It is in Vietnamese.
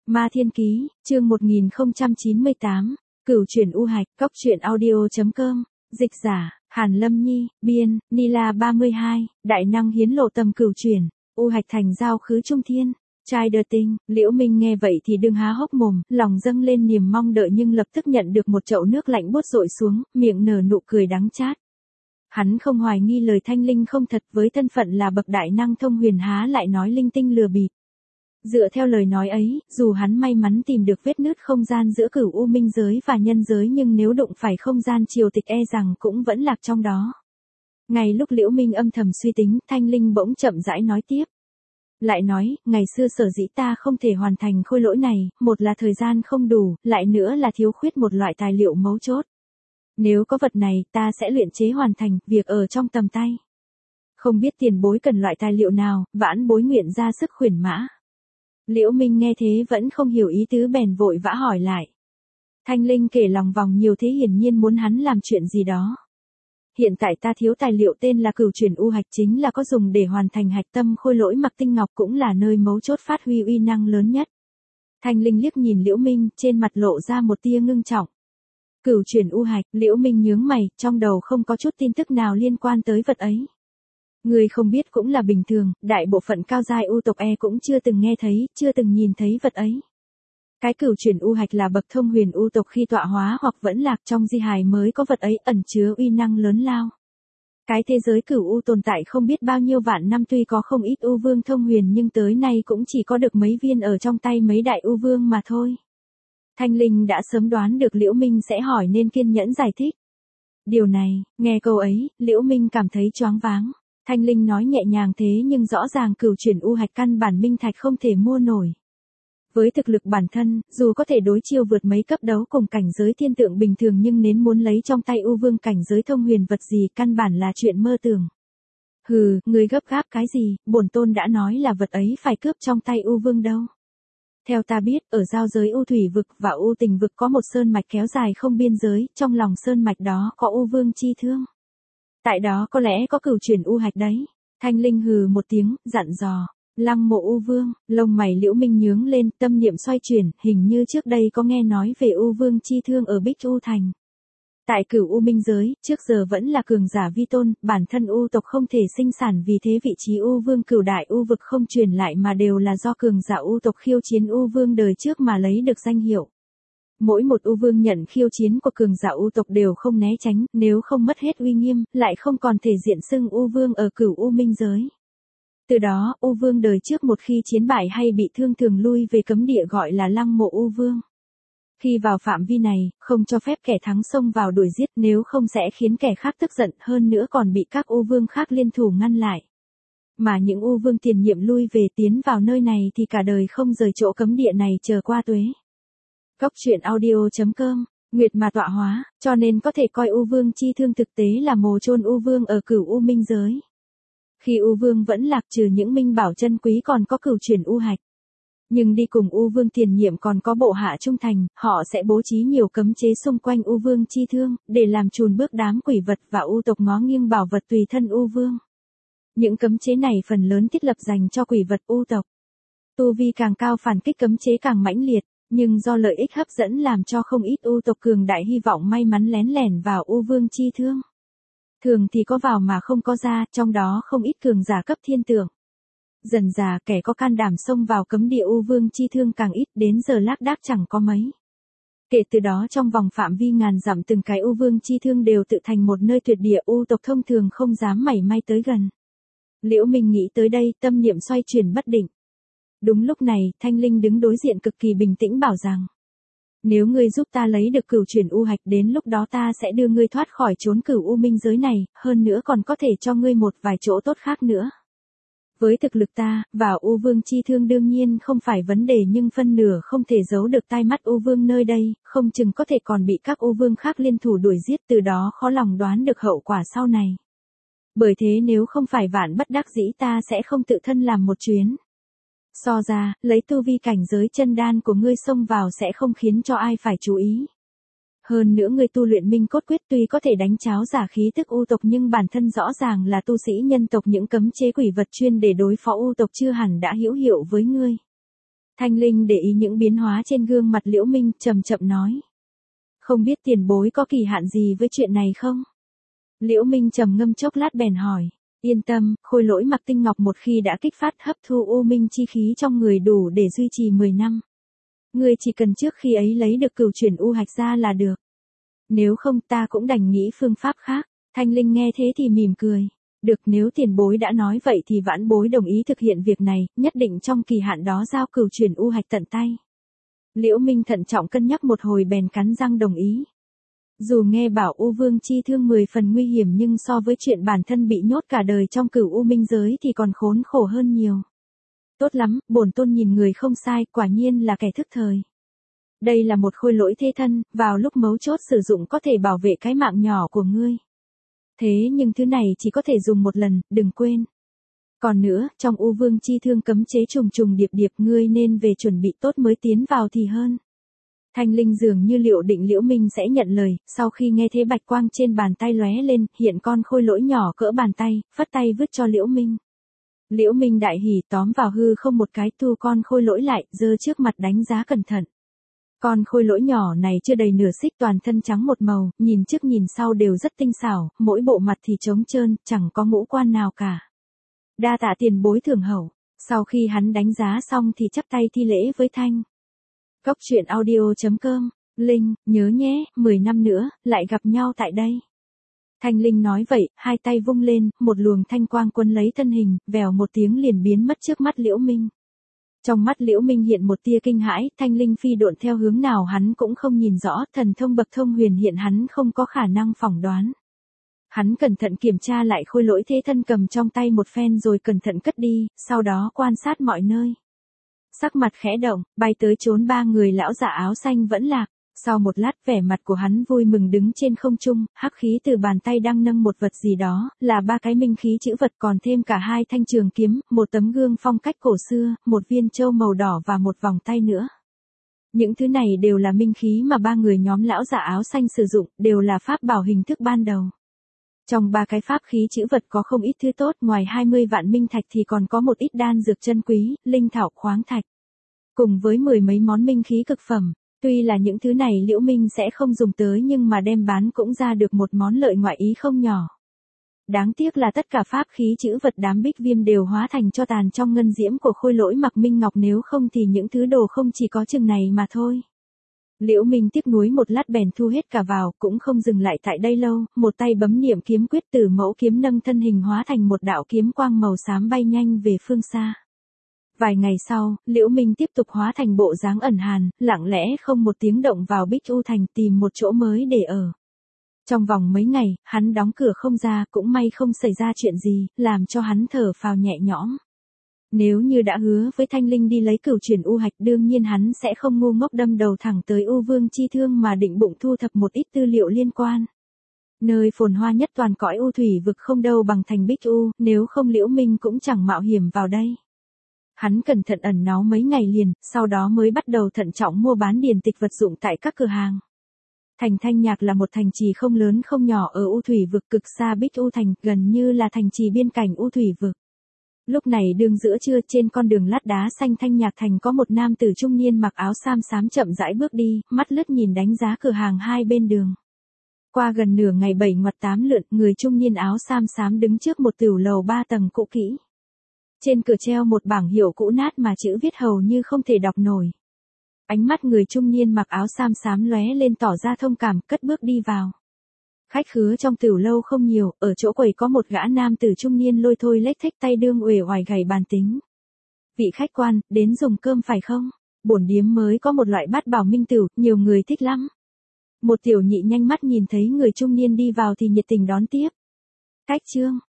Ma Thiên Ký, chương 1098, Cửu chuyển U Hạch, Cóc truyện audio.com, dịch giả, Hàn Lâm Nhi, biên, Nila 32, đại năng hiến lộ tầm cửu chuyển, U Hạch thành giao khứ trung thiên. Trai đờ tinh, Liễu Minh nghe vậy thì đừng há hốc mồm, lòng dâng lên niềm mong đợi nhưng lập tức nhận được một chậu nước lạnh buốt dội xuống, miệng nở nụ cười đắng chát. Hắn không hoài nghi lời Thanh Linh không thật, với thân phận là bậc đại năng thông huyền há lại nói linh tinh lừa bịp. Dựa theo lời nói ấy, dù hắn may mắn tìm được vết nứt không gian giữa cửu u minh giới và nhân giới nhưng nếu đụng phải không gian triều tịch e rằng cũng vẫn lạc trong đó. Ngay lúc Liễu Minh âm thầm suy tính, Thanh Linh bỗng chậm rãi nói tiếp. Lại nói, ngày xưa sở dĩ ta không thể hoàn thành khôi lỗi này, một là thời gian không đủ, lại nữa là thiếu khuyết một loại tài liệu mấu chốt. Nếu có vật này, ta sẽ luyện chế hoàn thành, việc ở trong tầm tay. Không biết tiền bối cần loại tài liệu nào, vãn bối nguyện ra sức khuyển mã. Liễu Minh nghe thế vẫn không hiểu ý tứ bèn vội vã hỏi lại. Thanh Linh kể lòng vòng nhiều thế hiển nhiên muốn hắn làm chuyện gì đó. Hiện tại ta thiếu tài liệu tên là Cửu chuyển U Hạch, chính là có dùng để hoàn thành hạch tâm khôi lỗi mặc tinh ngọc, cũng là nơi mấu chốt phát huy uy năng lớn nhất. Thanh Linh liếc nhìn Liễu Minh, trên mặt lộ ra một tia ngưng trọng. Cửu chuyển U Hạch, Liễu Minh nhướng mày, trong đầu không có chút tin tức nào liên quan tới vật ấy. Người không biết cũng là bình thường, đại bộ phận cao giai u tộc cũng chưa từng nghe thấy, chưa từng nhìn thấy vật ấy. Cái Cửu chuyển U Hạch là bậc thông huyền u tộc khi tọa hóa hoặc vẫn lạc trong di hài mới có vật ấy, ẩn chứa uy năng lớn lao. Cái thế giới cửu u tồn tại không biết bao nhiêu vạn năm, tuy có không ít u vương thông huyền nhưng tới nay cũng chỉ có được mấy viên ở trong tay mấy đại u vương mà thôi. Thanh Linh đã sớm đoán được Liễu Minh sẽ hỏi nên kiên nhẫn giải thích. Điều này, nghe câu ấy, Liễu Minh cảm thấy choáng váng. Thanh Linh nói nhẹ nhàng thế nhưng rõ ràng Cửu chuyển U Hạch căn bản minh thạch không thể mua nổi. Với thực lực bản thân, dù có thể đối chiêu vượt mấy cấp đấu cùng cảnh giới thiên tượng bình thường nhưng nếu muốn lấy trong tay u vương cảnh giới thông huyền vật gì căn bản là chuyện mơ tưởng. Hừ, người gấp gáp cái gì, bổn tôn đã nói là vật ấy phải cướp trong tay u vương đâu. Theo ta biết, ở giao giới u thủy vực và u tình vực có một sơn mạch kéo dài không biên giới, trong lòng sơn mạch đó có u vương chi thương. Tại đó có lẽ có Cửu chuyển U Hạch đấy. Thanh Linh hừ một tiếng, dặn dò. Lăng Mộ U Vương, lông mày Liễu Minh nhướng lên, tâm niệm xoay chuyển, hình như trước đây có nghe nói về U Vương chi thương ở Bích U Thành. Tại cửu U Minh giới, trước giờ vẫn là cường giả vi tôn, bản thân U tộc không thể sinh sản, vì thế vị trí U Vương cửu đại U vực không truyền lại mà đều là do cường giả U tộc khiêu chiến U Vương đời trước mà lấy được danh hiệu. Mỗi một U Vương nhận khiêu chiến của cường giả U tộc đều không né tránh, nếu không mất hết uy nghiêm, lại không còn thể diện xưng U Vương ở cửu U Minh giới. Từ đó, U Vương đời trước một khi chiến bại hay bị thương thường lui về cấm địa gọi là Lăng Mộ U Vương. Khi vào phạm vi này, không cho phép kẻ thắng xông vào đuổi giết, nếu không sẽ khiến kẻ khác tức giận, hơn nữa còn bị các U Vương khác liên thủ ngăn lại. Mà những U Vương tiền nhiệm lui về tiến vào nơi này thì cả đời không rời chỗ cấm địa này chờ qua tuế. Cóc truyện audio.com, Nguyệt mà tọa hóa, cho nên có thể coi U Vương chi thương thực tế là mồ chôn U Vương ở cửu U Minh giới. Khi U Vương vẫn lạc, trừ những minh bảo chân quý còn có Cửu chuyển U Hạch. Nhưng đi cùng U Vương tiền nhiệm còn có bộ hạ trung thành, họ sẽ bố trí nhiều cấm chế xung quanh U Vương chi thương, để làm chùn bước đám quỷ vật và U tộc ngó nghiêng bảo vật tùy thân U Vương. Những cấm chế này phần lớn thiết lập dành cho quỷ vật U tộc. Tu vi càng cao phản kích cấm chế càng mãnh liệt, nhưng do lợi ích hấp dẫn làm cho không ít U tộc cường đại hy vọng may mắn lén lẻn vào U Vương chi thương. Thường thì có vào mà không có ra, trong đó không ít cường giả cấp thiên tượng. Dần dà kẻ có can đảm xông vào cấm địa U Vương chi thương càng ít, đến giờ lác đác chẳng có mấy. Kể từ đó trong vòng phạm vi ngàn dặm từng cái U Vương chi thương đều tự thành một nơi tuyệt địa, U tộc thông thường không dám mảy may tới gần. Liễu Minh nghĩ tới đây, tâm niệm xoay chuyển bất định. Đúng lúc này, Thanh Linh đứng đối diện cực kỳ bình tĩnh bảo rằng. Nếu ngươi giúp ta lấy được Cửu chuyển U Hạch, đến lúc đó ta sẽ đưa ngươi thoát khỏi chốn cửu U Minh giới này, hơn nữa còn có thể cho ngươi một vài chỗ tốt khác nữa. Với thực lực ta, vào U Vương chi thương đương nhiên không phải vấn đề, nhưng phân nửa không thể giấu được tai mắt U Vương nơi đây, không chừng có thể còn bị các U Vương khác liên thủ đuổi giết, từ đó khó lòng đoán được hậu quả sau này. Bởi thế nếu không phải vạn bất đắc dĩ ta sẽ không tự thân làm một chuyến. So ra, lấy tu vi cảnh giới chân đan của ngươi xông vào sẽ không khiến cho ai phải chú ý. Hơn nữa ngươi tu luyện minh cốt quyết tuy có thể đánh cháo giả khí tức U tộc nhưng bản thân rõ ràng là tu sĩ nhân tộc, những cấm chế quỷ vật chuyên để đối phó U tộc chưa hẳn đã hữu hiệu với ngươi. Thanh Linh để ý những biến hóa trên gương mặt Liễu Minh, chậm chậm nói. Không biết tiền bối có kỳ hạn gì với chuyện này không? Liễu Minh trầm ngâm chốc lát bèn hỏi. Yên tâm, khôi lỗi mặc tinh ngọc một khi đã kích phát hấp thu u minh chi khí trong người đủ để duy trì 10 năm. Ngươi chỉ cần trước khi ấy lấy được cửu chuyển u hạch ra là được. Nếu không ta cũng đành nghĩ phương pháp khác. Thanh Linh nghe thế thì mỉm cười. Được, nếu tiền bối đã nói vậy thì vãn bối đồng ý thực hiện việc này, nhất định trong kỳ hạn đó giao cửu chuyển u hạch tận tay. Liễu Minh thận trọng cân nhắc một hồi bèn cắn răng đồng ý. Dù nghe bảo U Vương chi thương 10 phần nguy hiểm nhưng so với chuyện bản thân bị nhốt cả đời trong cửu u minh giới thì còn khốn khổ hơn nhiều. Tốt lắm, bổn tôn nhìn người không sai, quả nhiên là kẻ thức thời. Đây là một khôi lỗi thế thân, vào lúc mấu chốt sử dụng có thể bảo vệ cái mạng nhỏ của ngươi. Thế nhưng thứ này chỉ có thể dùng một lần, đừng quên. Còn nữa, trong U Vương chi thương cấm chế trùng trùng điệp điệp, ngươi nên về chuẩn bị tốt mới tiến vào thì hơn. Thanh Linh dường như liệu định Liễu Minh sẽ nhận lời, sau khi nghe thế bạch quang trên bàn tay lóe lên, hiện con khôi lỗi nhỏ cỡ bàn tay, phất tay vứt cho Liễu Minh. Liễu Minh đại hỉ tóm vào hư không một cái, thu con khôi lỗi lại, giơ trước mặt đánh giá cẩn thận. Con khôi lỗi nhỏ này chưa đầy nửa xích, toàn thân trắng một màu, nhìn trước nhìn sau đều rất tinh xảo, mỗi bộ mặt thì trống trơn, chẳng có ngũ quan nào cả. Đa tạ tiền bối thưởng hậu. Sau khi hắn đánh giá xong thì chắp tay thi lễ với Thanh. Cốc truyện audio.com, Linh, nhớ nhé, 10 năm nữa, lại gặp nhau tại đây. Thanh Linh nói vậy, hai tay vung lên, một luồng thanh quang quấn lấy thân hình, vèo một tiếng liền biến mất trước mắt Liễu Minh. Trong mắt Liễu Minh hiện một tia kinh hãi, Thanh Linh phi độn theo hướng nào hắn cũng không nhìn rõ, thần thông bậc thông huyền hiện hắn không có khả năng phỏng đoán. Hắn cẩn thận kiểm tra lại khôi lỗi thế thân cầm trong tay một phen rồi cẩn thận cất đi, sau đó quan sát mọi nơi. Sắc mặt khẽ động, bay tới trốn ba người lão giả áo xanh vẫn lạc. Sau một lát vẻ mặt của hắn vui mừng đứng trên không trung, hắc khí từ bàn tay đang nâng một vật gì đó, là ba cái minh khí chữ vật còn thêm cả hai thanh trường kiếm, một tấm gương phong cách cổ xưa, một viên châu màu đỏ và một vòng tay nữa. Những thứ này đều là minh khí mà ba người nhóm lão giả áo xanh sử dụng, đều là pháp bảo hình thức ban đầu. Trong ba cái pháp khí chữ vật có không ít thứ tốt, ngoài 20 vạn minh thạch thì còn có một ít đan dược chân quý, linh thảo khoáng thạch. Cùng với 10 mấy món minh khí cực phẩm. Tuy là những thứ này Liễu Minh sẽ không dùng tới nhưng mà đem bán cũng ra được một món lợi ngoại ý không nhỏ. Đáng tiếc là tất cả pháp khí chữ vật đám bích viêm đều hóa thành cho tàn trong ngân diễm của khôi lỗi mặc minh ngọc, nếu không thì những thứ đồ không chỉ có chừng này mà thôi. Liễu Minh tiếc nuối một lát bèn thu hết cả vào, cũng không dừng lại tại đây lâu, một tay bấm niệm kiếm quyết, Tử Mẫu kiếm nâng thân hình hóa thành một đạo kiếm quang màu xám bay nhanh về phương xa. Vài ngày sau, Liễu Minh tiếp tục hóa thành bộ dáng ẩn hàn, lặng lẽ không một tiếng động vào Bích U Thành tìm một chỗ mới để ở. Trong vòng mấy ngày, hắn đóng cửa không ra, cũng may không xảy ra chuyện gì, làm cho hắn thở phào nhẹ nhõm. Nếu như đã hứa với Thanh Linh đi lấy cửu chuyển u hạch, đương nhiên hắn sẽ không ngu ngốc đâm đầu thẳng tới U Vương chi thương mà định bụng thu thập một ít tư liệu liên quan. Nơi phồn hoa nhất toàn cõi u thủy vực không đâu bằng thành Bích U, nếu không Liễu Minh cũng chẳng mạo hiểm vào đây. Hắn cẩn thận ẩn náu mấy ngày liền, sau đó mới bắt đầu thận trọng mua bán điển tịch vật dụng tại các cửa hàng. Thành Thanh Nhạc là một thành trì không lớn không nhỏ ở u thủy vực cực xa Bích U Thành, gần như là thành trì biên cảnh u thủy vực. Lúc này đương giữa trưa, trên con đường lát đá xanh Thanh Nhạc Thành có một nam tử trung niên mặc áo sam xám chậm rãi bước đi, mắt lướt nhìn đánh giá cửa hàng hai bên đường. Qua gần nửa ngày 7 ngoặt 8 lượn, người trung niên áo sam xám đứng trước một tửu lầu 3 tầng cũ kỹ. Trên cửa treo một bảng hiệu cũ nát mà chữ viết hầu như không thể đọc nổi. Ánh mắt người trung niên mặc áo sam xám lóe lên tỏ ra thông cảm, cất bước đi vào. Khách khứa trong tửu lâu không nhiều, ở chỗ quầy có một gã nam tử trung niên lôi thôi lếch thếch tay đương uể oải gảy bàn tính. Vị khách quan, đến dùng cơm phải không? Bổn điếm mới có một loại bát bảo minh tửu, nhiều người thích lắm. Một tiểu nhị nhanh mắt nhìn thấy người trung niên đi vào thì nhiệt tình đón tiếp. Khách trương,